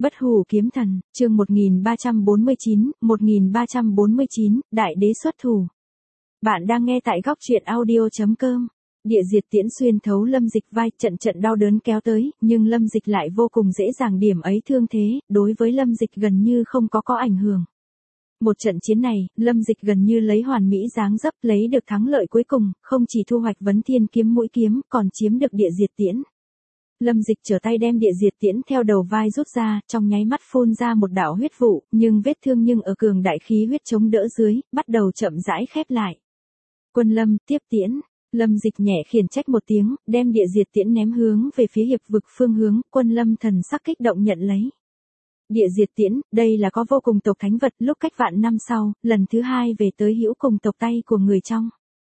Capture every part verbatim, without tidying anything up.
Bất hủ kiếm thần, chương một nghìn ba trăm bốn mươi chín, một nghìn ba trăm bốn mươi chín, đại đế xuất thủ. Bạn đang nghe tại góc truyện audio chấm com. Địa diệt tiễn xuyên thấu Lâm Dịch vai, trận trận đau đớn kéo tới, nhưng Lâm Dịch lại vô cùng dễ dàng điểm ấy thương thế, đối với Lâm Dịch gần như không có có ảnh hưởng. Một trận chiến này, Lâm Dịch gần như lấy hoàn mỹ dáng dấp, lấy được thắng lợi cuối cùng, không chỉ thu hoạch vấn thiên kiếm mũi kiếm, còn chiếm được địa diệt tiễn. Lâm Dịch trở tay đem địa diệt tiễn theo đầu vai rút ra, trong nháy mắt phun ra một đạo huyết vụ, nhưng vết thương nhưng ở cường đại khí huyết chống đỡ dưới, bắt đầu chậm rãi khép lại. Quân Lâm, tiếp tiễn. Lâm Dịch nhẹ khiển trách một tiếng, đem địa diệt tiễn ném hướng về phía hiệp vực phương hướng, Quân Lâm thần sắc kích động nhận lấy. Địa diệt tiễn, đây là có vô cùng tộc thánh vật, lúc cách vạn năm sau, lần thứ hai về tới hữu cùng tộc tay của người trong.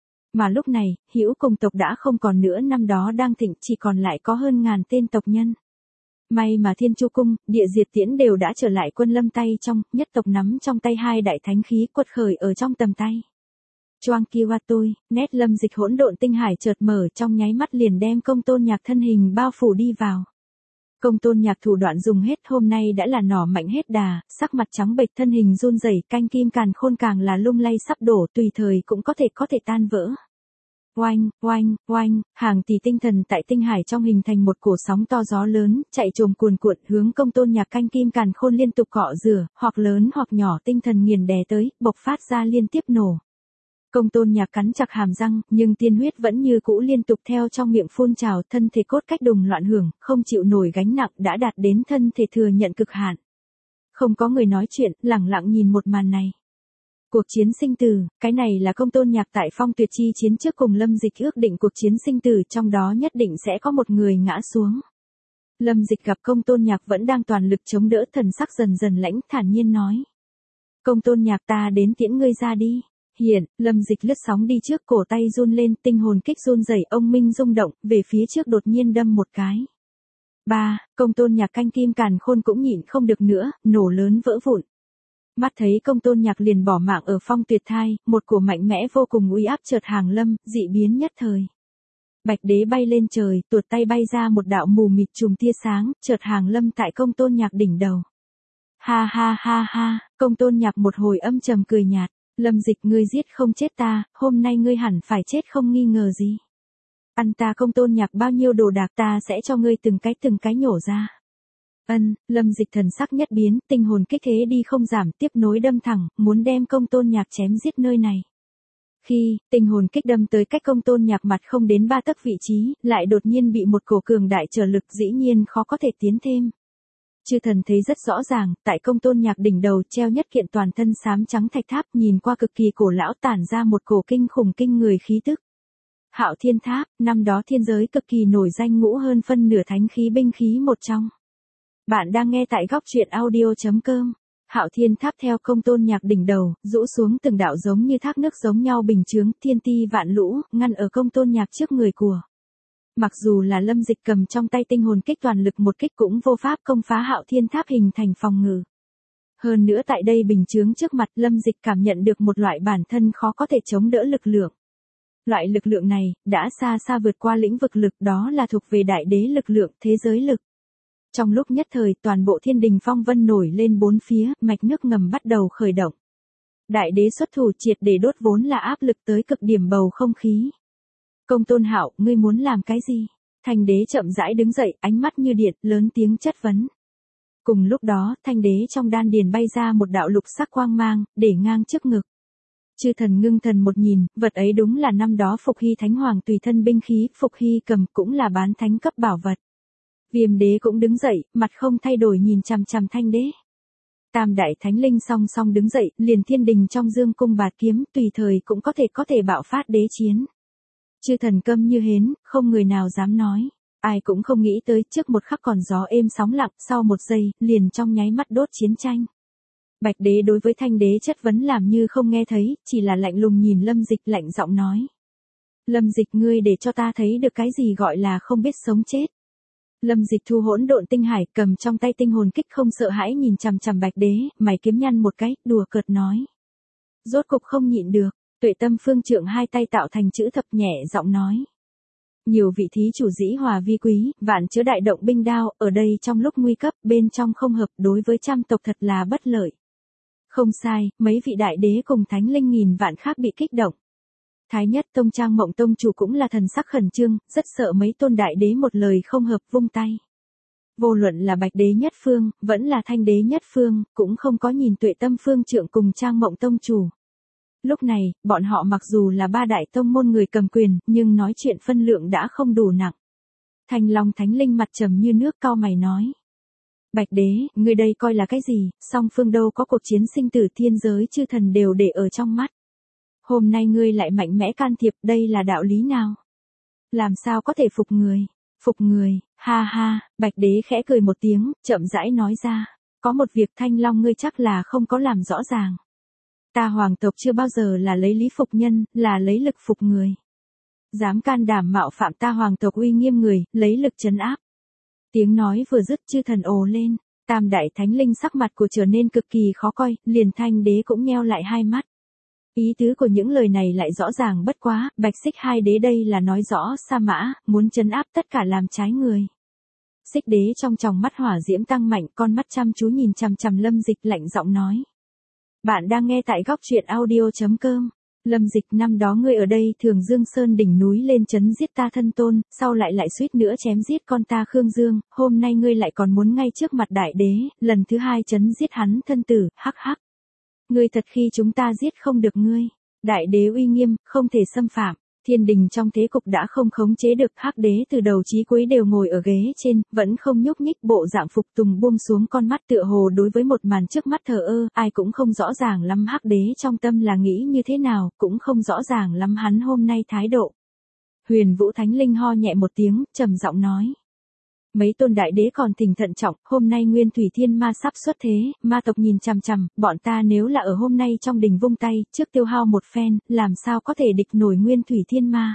Mà lúc này, hữu cùng tộc đã không còn nữa, năm đó đang thịnh, chỉ còn lại có hơn ngàn tên tộc nhân. May mà Thiên Chu Cung, địa diệt tiễn đều đã trở lại Quân Lâm tay trong, nhất tộc nắm trong tay hai đại thánh khí quật khởi ở trong tầm tay. Choang Kiwa tôi, nét Lâm Dịch hỗn độn tinh hải chợt mở, trong nháy mắt liền đem Công Tôn Nhạc thân hình bao phủ đi vào. Công Tôn Nhạc thủ đoạn dùng hết, hôm nay đã là nỏ mạnh hết đà, sắc mặt trắng bệch, thân hình run rẩy, canh kim càn khôn càng là lung lay sắp đổ, tùy thời cũng có thể có thể tan vỡ. Oanh, oanh, oanh, hàng tỷ tinh thần tại tinh hải trong hình thành một cổ sóng to gió lớn, chạy trồm cuồn cuộn hướng Công Tôn Nhạc canh kim càn khôn liên tục cọ rửa, hoặc lớn hoặc nhỏ tinh thần nghiền đè tới, bộc phát ra liên tiếp nổ. Công Tôn Nhạc cắn chặt hàm răng, nhưng tiên huyết vẫn như cũ liên tục theo trong miệng phun trào, thân thể cốt cách đùng loạn hưởng, không chịu nổi gánh nặng, đã đạt đến thân thể thừa nhận cực hạn. Không có người nói chuyện, lẳng lặng nhìn một màn này. Cuộc chiến sinh tử, cái này là Công Tôn Nhạc tại Phong Tuyệt chi chiến trước cùng Lâm Dịch ước định cuộc chiến sinh tử, trong đó nhất định sẽ có một người ngã xuống. Lâm Dịch gặp Công Tôn Nhạc vẫn đang toàn lực chống đỡ, thần sắc dần dần lãnh, thản nhiên nói: Công Tôn Nhạc, ta đến tiễn ngươi ra đi. Hiện, Lâm Dịch lướt sóng đi trước, cổ tay run lên, tinh hồn kích run rẩy, ông minh rung động, về phía trước đột nhiên đâm một cái. Ba, Công Tôn Nhạc canh kim càn khôn cũng nhịn không được nữa, nổ lớn vỡ vụn. Mắt thấy Công Tôn Nhạc liền bỏ mạng ở Phong Tuyệt thai, một cổ mạnh mẽ vô cùng uy áp chợt hàng lâm, dị biến nhất thời. Bạch đế bay lên trời, tuột tay bay ra một đạo mù mịt chùm tia sáng, chợt hàng lâm tại Công Tôn Nhạc đỉnh đầu. Ha ha ha ha, Công Tôn Nhạc một hồi âm trầm cười nhạt. Lâm Dịch, ngươi giết không chết ta, hôm nay ngươi hẳn phải chết không nghi ngờ gì. Ăn ta Công Tôn Nhạc bao nhiêu đồ đạc, ta sẽ cho ngươi từng cái từng cái nhổ ra. Ân, Lâm Dịch thần sắc nhất biến, tinh hồn kích thế đi không giảm, tiếp nối đâm thẳng, muốn đem Công Tôn Nhạc chém giết nơi này. Khi, tinh hồn kích đâm tới cách Công Tôn Nhạc mặt không đến ba tấc vị trí, lại đột nhiên bị một cổ cường đại trở lực, dĩ nhiên khó có thể tiến thêm. Chư thần thấy rất rõ ràng, tại Công Tôn Nhạc đỉnh đầu treo nhất kiện toàn thân xám trắng thạch tháp, nhìn qua cực kỳ cổ lão, tản ra một cổ kinh khủng kinh người khí tức. Hạo Thiên Tháp, năm đó thiên giới cực kỳ nổi danh, ngũ hơn phân nửa thánh khí binh khí một trong. Bạn đang nghe tại góc truyện audio chấm com. Hạo Thiên Tháp theo Công Tôn Nhạc đỉnh đầu, rũ xuống từng đạo giống như thác nước giống nhau bình chướng, thiên ti vạn lũ, ngăn ở Công Tôn Nhạc trước người của. Mặc dù là Lâm Dịch cầm trong tay tinh hồn kích, toàn lực một kích cũng vô pháp công phá Hạo Thiên Tháp hình thành phòng ngự. Hơn nữa tại đây bình chướng trước mặt, Lâm Dịch cảm nhận được một loại bản thân khó có thể chống đỡ lực lượng. Loại lực lượng này, đã xa xa vượt qua lĩnh vực lực, đó là thuộc về đại đế lực lượng, thế giới lực. Trong lúc nhất thời, toàn bộ thiên đình phong vân nổi lên bốn phía, mạch nước ngầm bắt đầu khởi động. Đại đế xuất thủ triệt để đốt vốn là áp lực tới cực điểm bầu không khí. Công Tôn Hạo, ngươi muốn làm cái gì? Thanh đế chậm rãi đứng dậy, ánh mắt như điện, lớn tiếng chất vấn. Cùng lúc đó, thanh đế trong đan điền bay ra một đạo lục sắc quang mang, để ngang trước ngực. Chư thần ngưng thần một nhìn, vật ấy đúng là năm đó Phục Hy Thánh Hoàng tùy thân binh khí, Phục Hy cầm, cũng là bán thánh cấp bảo vật. Viêm đế cũng đứng dậy, mặt không thay đổi nhìn chằm chằm thanh đế. Tam đại thánh linh song song đứng dậy, liền thiên đình trong dương cung bạt kiếm, tùy thời cũng có thể có thể bạo phát đế chiến. Chư thần câm như hến, không người nào dám nói. Ai cũng không nghĩ tới, trước một khắc còn gió êm sóng lặng, sau một giây, liền trong nháy mắt đốt chiến tranh. Bạch đế đối với thanh đế chất vấn làm như không nghe thấy, chỉ là lạnh lùng nhìn Lâm Dịch, lạnh giọng nói. Lâm Dịch, ngươi để cho ta thấy được cái gì gọi là không biết sống chết. Lâm Dịch thu hỗn độn tinh hải, cầm trong tay tinh hồn kích, không sợ hãi nhìn chằm chằm Bạch đế, mày kiếm nhăn một cái, đùa cợt nói. Rốt cục không nhịn được. Tuệ Tâm Phương Trượng hai tay tạo thành chữ thập, nhẹ giọng nói. Nhiều vị thí chủ dĩ hòa vi quý, vạn chứa đại động binh đao, ở đây trong lúc nguy cấp, bên trong không hợp, đối với trăm tộc thật là bất lợi. Không sai, mấy vị đại đế cùng thánh linh nghìn vạn khác bị kích động. Thái Nhất Tông Trang Mộng Tông chủ cũng là thần sắc khẩn trương, rất sợ mấy tôn đại đế một lời không hợp vung tay. Vô luận là Bạch Đế Nhất Phương, vẫn là Thanh Đế Nhất Phương, cũng không có nhìn Tuệ Tâm Phương Trượng cùng Trang Mộng Tông chủ. Lúc này, bọn họ mặc dù là ba đại tông môn người cầm quyền, nhưng nói chuyện phân lượng đã không đủ nặng. Thanh Long Thánh Linh mặt trầm như nước cau mày nói. Bạch Đế, ngươi đây coi là cái gì, song phương đâu có cuộc chiến sinh tử, thiên giới chư thần đều để ở trong mắt. Hôm nay ngươi lại mạnh mẽ can thiệp, đây là đạo lý nào? Làm sao có thể phục người? Phục người, ha ha, Bạch Đế khẽ cười một tiếng, chậm rãi nói ra. Có một việc Thanh Long ngươi chắc là không có làm rõ ràng. Ta hoàng tộc chưa bao giờ là lấy lý phục nhân, là lấy lực phục người. Dám can đảm mạo phạm ta hoàng tộc uy nghiêm người, lấy lực trấn áp. Tiếng nói vừa dứt chư thần ồ lên, tam đại thánh linh sắc mặt của trở nên cực kỳ khó coi, liền Thanh Đế cũng nheo lại hai mắt. Ý tứ của những lời này lại rõ ràng bất quá, Bạch Xích hai đế đây là nói rõ Sa Mã, muốn trấn áp tất cả làm trái người. Xích đế trong tròng mắt hỏa diễm tăng mạnh, con mắt chăm chú nhìn chằm chằm Lâm Dịch lạnh giọng nói. Bạn đang nghe tại góc truyện audio chấm com. Lâm Dịch, năm đó ngươi ở đây Thường Dương Sơn đỉnh núi lên trấn giết ta thân tôn, sau lại lại suýt nữa chém giết con ta Khương Dương, hôm nay ngươi lại còn muốn ngay trước mặt đại đế, lần thứ hai trấn giết hắn thân tử, hắc hắc. Ngươi thật khi chúng ta giết không được ngươi. Đại đế uy nghiêm, không thể xâm phạm. Thiên đình trong thế cục đã không khống chế được, hắc đế từ đầu chí cuối đều ngồi ở ghế trên, vẫn không nhúc nhích, bộ dạng phục tùng buông xuống con mắt tựa hồ đối với một màn trước mắt thờ ơ, ai cũng không rõ ràng lắm hắc đế trong tâm là nghĩ như thế nào, cũng không rõ ràng lắm hắn hôm nay thái độ. Huyền Vũ Thánh Linh ho nhẹ một tiếng, trầm giọng nói. Mấy tôn đại đế còn thỉnh thận trọng, hôm nay Nguyên Thủy Thiên Ma sắp xuất thế, ma tộc nhìn chằm chằm, bọn ta nếu là ở hôm nay trong đình vung tay, trước tiêu hao một phen, làm sao có thể địch nổi Nguyên Thủy Thiên Ma.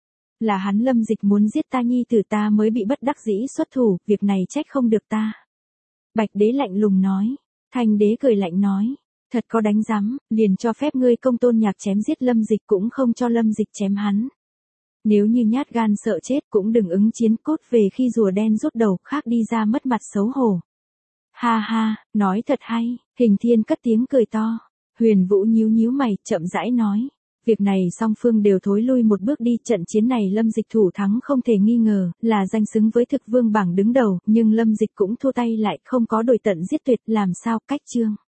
Là hắn Lâm Dịch muốn giết ta nhi tử, ta mới bị bất đắc dĩ xuất thủ, việc này trách không được ta. Bạch đế lạnh lùng nói, Thanh đế cười lạnh nói, thật có đánh rắm, liền cho phép ngươi Công Tôn Nhạc chém giết Lâm Dịch cũng không cho Lâm Dịch chém hắn. Nếu như nhát gan sợ chết cũng đừng ứng chiến, cốt về khi rùa đen rút đầu, khác đi ra mất mặt xấu hổ. Ha ha, nói thật hay, Hình Thiên cất tiếng cười to. Huyền Vũ nhíu nhíu mày, chậm rãi nói. Việc này song phương đều thối lui một bước đi, trận chiến này Lâm Dịch thủ thắng không thể nghi ngờ, là danh xứng với thực vương bảng đứng đầu, nhưng Lâm Dịch cũng thua tay lại, không có đổi tận giết tuyệt, làm sao cách chương.